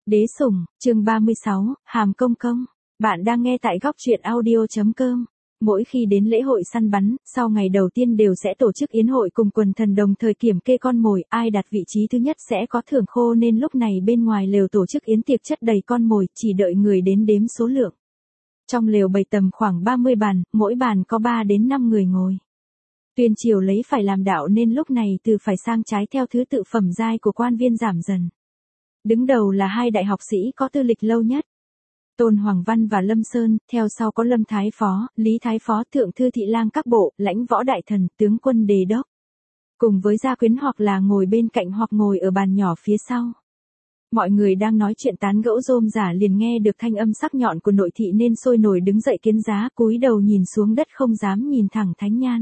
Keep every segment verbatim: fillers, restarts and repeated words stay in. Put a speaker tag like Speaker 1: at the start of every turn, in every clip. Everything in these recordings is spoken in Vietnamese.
Speaker 1: Đế sủng, chương ba mươi sáu, Hàm Công Công. Bạn đang nghe tại góc truyện audio chấm com. Mỗi khi đến lễ hội săn bắn, sau ngày đầu tiên đều sẽ tổ chức yến hội cùng quần thần đồng thời kiểm kê con mồi, ai đặt vị trí thứ nhất sẽ có thưởng khô, nên lúc này bên ngoài lều tổ chức yến tiệc chất đầy con mồi, chỉ đợi người đến đếm số lượng. Trong lều bày tầm khoảng ba mươi bàn, mỗi bàn có ba đến năm người ngồi. Tuyên triều lấy phải làm đạo nên lúc này từ phải sang trái theo thứ tự phẩm giai của quan viên giảm dần. Đứng đầu là hai đại học sĩ có tư lịch lâu nhất, Tôn Hoàng Văn và Lâm Sơn, theo sau có Lâm Thái Phó, Lý Thái Phó, Thượng Thư Thị Lang các bộ, Lãnh Võ Đại Thần, Tướng Quân Đề Đốc. Cùng với gia quyến hoặc là ngồi bên cạnh hoặc ngồi ở bàn nhỏ phía sau. Mọi người đang nói chuyện tán gẫu rôm rả liền nghe được thanh âm sắc nhọn của nội thị nên sôi nổi đứng dậy kiến giá, cúi đầu nhìn xuống đất không dám nhìn thẳng Thánh Nhan.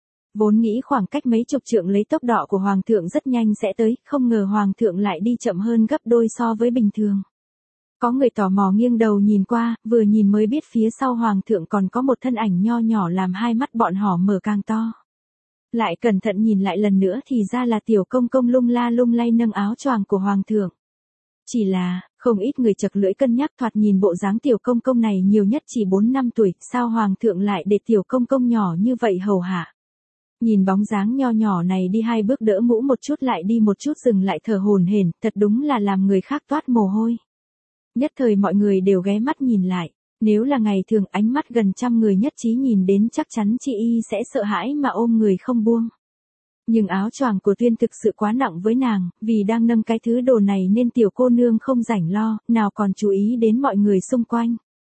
Speaker 1: Vốn nghĩ khoảng cách mấy chục trượng lấy tốc độ của Hoàng thượng rất nhanh sẽ tới, không ngờ Hoàng thượng lại đi chậm hơn gấp đôi so với bình thường. Có người tò mò nghiêng đầu nhìn qua, vừa nhìn mới biết phía sau Hoàng thượng còn có một thân ảnh nho nhỏ làm hai mắt bọn họ mở càng to. Lại cẩn thận nhìn lại lần nữa thì ra là tiểu công công lung la lung lay nâng áo choàng của Hoàng thượng. Chỉ là, không ít người chật lưỡi cân nhắc, thoạt nhìn bộ dáng tiểu công công này nhiều nhất chỉ bốn năm tuổi, sao Hoàng thượng lại để tiểu công công nhỏ như vậy hầu hạ. Nhìn bóng dáng nho nhỏ này đi hai bước đỡ mũ một chút lại đi một chút dừng lại thở hổn hển, thật đúng là làm người khác toát mồ hôi. Nhất thời mọi người đều ghé mắt nhìn lại, nếu là ngày thường ánh mắt gần trăm người nhất trí nhìn đến chắc chắn chị y sẽ sợ hãi mà ôm người không buông. Nhưng áo choàng của Tuyên thực sự quá nặng với nàng, vì đang nâng cái thứ đồ này nên tiểu cô nương không rảnh lo, nào còn chú ý đến mọi người xung quanh.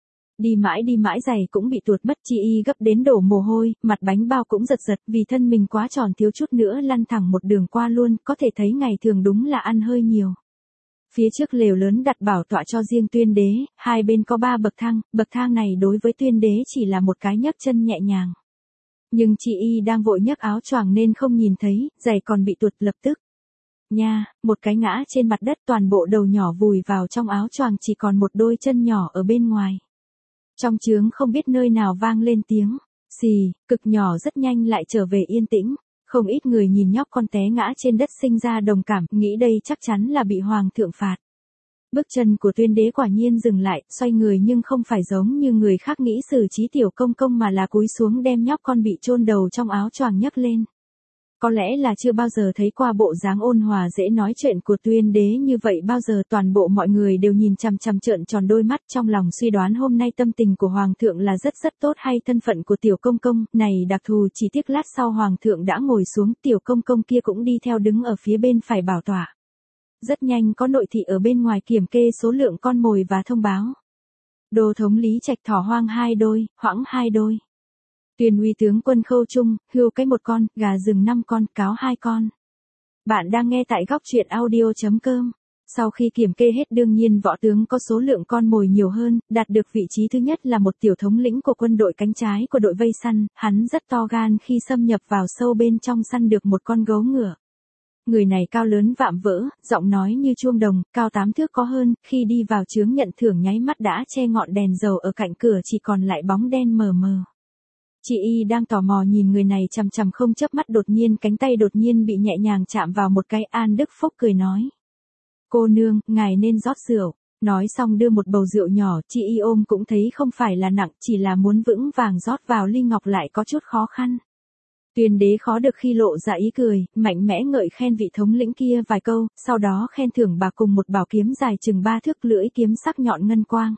Speaker 1: Đi mãi đi mãi giày cũng bị tuột mất, chị y gấp đến đổ mồ hôi, mặt bánh bao cũng giật giật vì thân mình quá tròn thiếu chút nữa lăn thẳng một đường qua luôn, có thể thấy ngày thường đúng là ăn hơi nhiều. Phía trước lều lớn đặt bảo tọa cho riêng Tuyên đế, hai bên có ba bậc thang, bậc thang này đối với Tuyên đế chỉ là một cái nhấc chân nhẹ nhàng. Nhưng chị y đang vội nhấc áo choàng nên không nhìn thấy, giày còn bị tuột lập tức. Nha, một cái ngã trên mặt đất, toàn bộ đầu nhỏ vùi vào trong áo choàng, chỉ còn một đôi chân nhỏ ở bên ngoài. Trong trướng không biết nơi nào vang lên tiếng xì, cực nhỏ, rất nhanh lại trở về yên tĩnh. Không ít người nhìn nhóc con té ngã trên đất sinh ra đồng cảm, nghĩ đây chắc chắn là bị Hoàng thượng phạt. Bước chân của Tuyên đế quả nhiên dừng lại, xoay người nhưng không phải giống như người khác nghĩ xử trí tiểu công công mà là cúi xuống đem nhóc con bị chôn đầu trong áo choàng nhấc lên. Có lẽ là chưa bao giờ thấy qua bộ dáng ôn hòa dễ nói chuyện của Tuyên đế như vậy bao giờ, toàn bộ mọi người đều nhìn chằm chằm trợn tròn đôi mắt, trong lòng suy đoán hôm nay tâm tình của Hoàng thượng là rất rất tốt hay thân phận của tiểu công công này đặc thù, chỉ tiếc lát sau Hoàng thượng đã ngồi xuống, tiểu công công kia cũng đi theo đứng ở phía bên phải bảo tọa. Rất nhanh có nội thị ở bên ngoài kiểm kê số lượng con mồi và thông báo. Đô thống Lý Trạch thỏ hoang hai đôi, hoãng hai đôi. Tuyên uy tướng quân Khâu Trung, hươu cái một con, gà rừng năm con, cáo hai con. Bạn đang nghe tại góc truyện audio chấm com. Sau khi kiểm kê hết đương nhiên võ tướng có số lượng con mồi nhiều hơn, đạt được vị trí thứ nhất là một tiểu thống lĩnh của quân đội cánh trái của đội vây săn, hắn rất to gan khi xâm nhập vào sâu bên trong săn được một con gấu ngựa. Người này cao lớn vạm vỡ, giọng nói như chuông đồng, cao tám thước có hơn, khi đi vào chướng nhận thưởng nháy mắt đã che ngọn đèn dầu ở cạnh cửa chỉ còn lại bóng đen mờ mờ. Chị y đang tò mò nhìn người này chằm chằm không chớp mắt, đột nhiên cánh tay đột nhiên bị nhẹ nhàng chạm vào một cái. An Đức Phúc cười nói: "Cô nương, ngài nên rót rượu." Nói xong đưa một bầu rượu nhỏ, chị y ôm cũng thấy không phải là nặng, chỉ là muốn vững vàng rót vào ly ngọc lại có chút khó khăn. Tuyên đế khó được khi lộ ra ý cười, mạnh mẽ ngợi khen vị thống lĩnh kia vài câu, sau đó khen thưởng bà cùng một bảo kiếm dài chừng ba thước, lưỡi kiếm sắc nhọn ngân quang.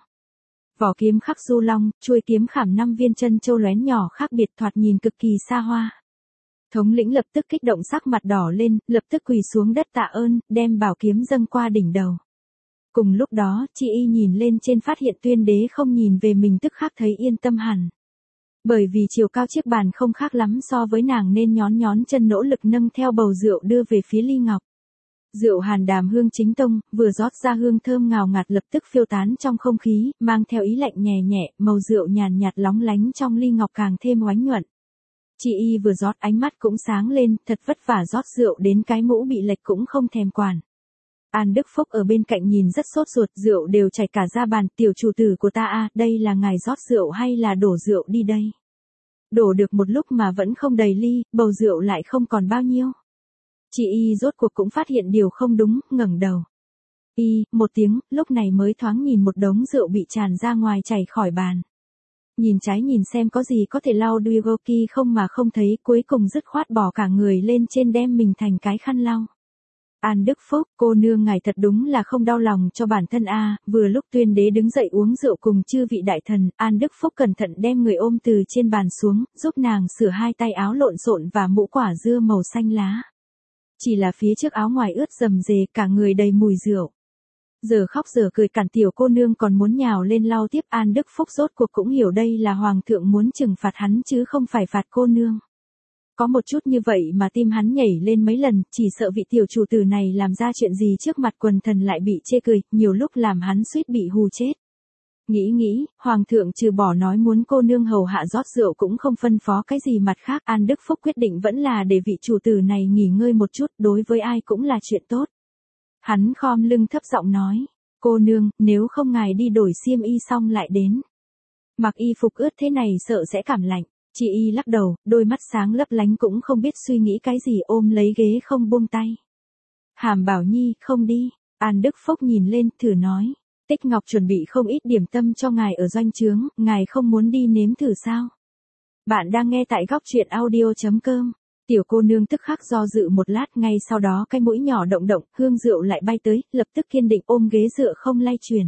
Speaker 1: Vỏ kiếm khắc du long, chuôi kiếm khảm năm viên chân châu lóe nhỏ khác biệt, thoạt nhìn cực kỳ xa hoa. Thống lĩnh lập tức kích động, sắc mặt đỏ lên, lập tức quỳ xuống đất tạ ơn, đem bảo kiếm dâng qua đỉnh đầu. Cùng lúc đó, chị y nhìn lên trên phát hiện Tuyên đế không nhìn về mình, tức khắc thấy yên tâm hẳn. Bởi vì chiều cao chiếc bàn không khác lắm so với nàng nên nhón nhón chân nỗ lực nâng theo bầu rượu đưa về phía ly ngọc. Rượu Hàn Đàm hương chính tông, vừa rót ra hương thơm ngào ngạt lập tức phiêu tán trong không khí, mang theo ý lạnh nhẹ nhẹ, màu rượu nhàn nhạt lóng lánh trong ly ngọc càng thêm oánh nhuận. Chị y vừa rót ánh mắt cũng sáng lên, thật vất vả rót rượu đến cái mũ bị lệch cũng không thèm quản. An Đức Phúc ở bên cạnh nhìn rất sốt ruột, rượu đều chảy cả ra bàn, tiểu chủ tử của ta a, đây là ngài rót rượu hay là đổ rượu đi đây? Đổ được một lúc mà vẫn không đầy ly, bầu rượu lại không còn bao nhiêu. Chị y rốt cuộc cũng phát hiện điều không đúng, ngẩng đầu. Y, một tiếng, lúc này mới thoáng nhìn một đống rượu bị tràn ra ngoài chảy khỏi bàn. Nhìn trái nhìn xem có gì có thể lau Duygoki không mà không thấy, cuối cùng dứt khoát bỏ cả người lên trên đem mình thành cái khăn lau. An Đức Phúc, cô nương ngài thật đúng là không đau lòng cho bản thân a. Vừa lúc Tuyên đế đứng dậy uống rượu cùng chư vị đại thần, An Đức Phúc cẩn thận đem người ôm từ trên bàn xuống, giúp nàng sửa hai tay áo lộn xộn và mũ quả dưa màu xanh lá. Chỉ là phía trước áo ngoài ướt rầm rề, cả người đầy mùi rượu. Giờ khóc giờ cười cản tiểu cô nương còn muốn nhào lên lau tiếp. An Đức Phúc rốt cuộc cũng hiểu đây là hoàng thượng muốn trừng phạt hắn chứ không phải phạt cô nương. Có một chút như vậy mà tim hắn nhảy lên mấy lần, chỉ sợ vị tiểu chủ tử này làm ra chuyện gì trước mặt quần thần lại bị chê cười, nhiều lúc làm hắn suýt bị hù chết. Nghĩ nghĩ, hoàng thượng trừ bỏ nói muốn cô nương hầu hạ rót rượu cũng không phân phó cái gì mặt khác. An Đức Phúc quyết định vẫn là để vị chủ tử này nghỉ ngơi một chút, đối với ai cũng là chuyện tốt. Hắn khom lưng thấp giọng nói, cô nương, nếu không ngài đi đổi xiêm y xong lại đến. Mặc y phục ướt thế này sợ sẽ cảm lạnh. Chị y lắc đầu, đôi mắt sáng lấp lánh cũng không biết suy nghĩ cái gì, ôm lấy ghế không buông tay. Hàm Bảo Nhi, không đi. An Đức Phúc nhìn lên, thử nói. Tích Ngọc chuẩn bị không ít điểm tâm cho ngài ở doanh trướng, ngài không muốn đi nếm thử sao? Bạn đang nghe tại góc truyện audio chấm com. Tiểu cô nương tức khắc do dự một lát, ngay sau đó cái mũi nhỏ động động, hương rượu lại bay tới, lập tức kiên định ôm ghế dựa không lay chuyển.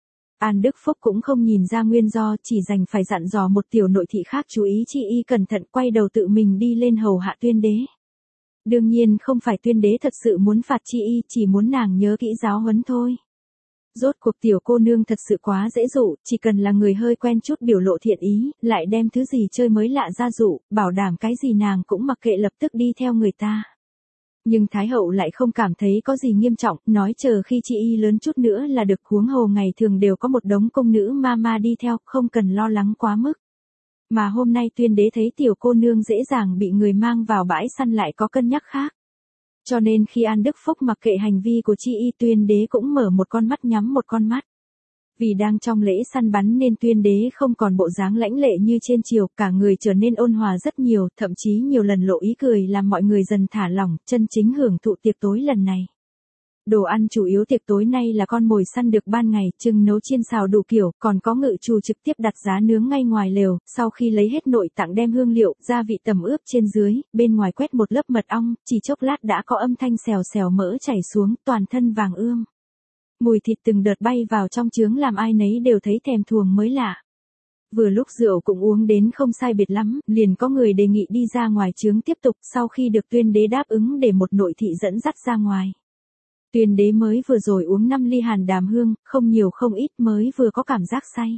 Speaker 1: An Đức Phúc cũng không nhìn ra nguyên do, chỉ dành phải dặn dò một tiểu nội thị khác chú ý chị y cẩn thận, quay đầu tự mình đi lên hầu hạ Tuyên đế. Đương nhiên không phải Tuyên đế thật sự muốn phạt chị y, chỉ muốn nàng nhớ kỹ giáo huấn thôi. Rốt cuộc tiểu cô nương thật sự quá dễ dụ, chỉ cần là người hơi quen chút biểu lộ thiện ý, lại đem thứ gì chơi mới lạ ra dụ, bảo đảm cái gì nàng cũng mặc kệ lập tức đi theo người ta. Nhưng Thái hậu lại không cảm thấy có gì nghiêm trọng, nói chờ khi chị y lớn chút nữa là được, huống hồ ngày thường đều có một đống công nữ ma ma đi theo, không cần lo lắng quá mức. Mà hôm nay Tuyên đế thấy tiểu cô nương dễ dàng bị người mang vào bãi săn lại có cân nhắc khác. Cho nên khi An Đức Phúc mặc kệ hành vi của chị y, Tuyên đế cũng mở một con mắt nhắm một con mắt. Vì đang trong lễ săn bắn nên Tuyên đế không còn bộ dáng lãnh lệ như trên triều, cả người trở nên ôn hòa rất nhiều, thậm chí nhiều lần lộ ý cười làm mọi người dần thả lỏng, chân chính hưởng thụ tiệc tối lần này. Đồ ăn chủ yếu tiệc tối nay là con mồi săn được ban ngày, trưng nấu chiên xào đủ kiểu, còn có ngự trù trực tiếp đặt giá nướng ngay ngoài lều, sau khi lấy hết nội tạng đem hương liệu, gia vị tẩm ướp trên dưới, bên ngoài quét một lớp mật ong, chỉ chốc lát đã có âm thanh xèo xèo mỡ chảy xuống, toàn thân vàng ươm. Mùi thịt từng đợt bay vào trong chướng làm ai nấy đều thấy thèm thuồng mới lạ. Vừa lúc rượu cũng uống đến không sai biệt lắm, liền có người đề nghị đi ra ngoài chướng tiếp tục, sau khi được Tuyên đế đáp ứng để một nội thị dẫn dắt ra ngoài. Tuyên đế mới vừa rồi uống năm ly hàn đàm hương, không nhiều không ít, mới vừa có cảm giác say.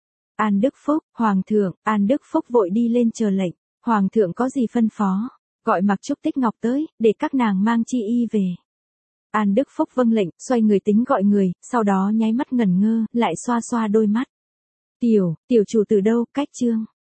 Speaker 1: An Đức Phúc, Hoàng thượng, An Đức Phúc vội đi lên chờ lệnh. Hoàng thượng có gì phân phó? Gọi Mặc Trúc Tích Ngọc tới, để các nàng mang chi y về. An Đức Phúc vâng lệnh, xoay người tính gọi người, sau đó nháy mắt ngẩn ngơ, lại xoa xoa đôi mắt. Tiểu, tiểu chủ từ đâu, cách trương.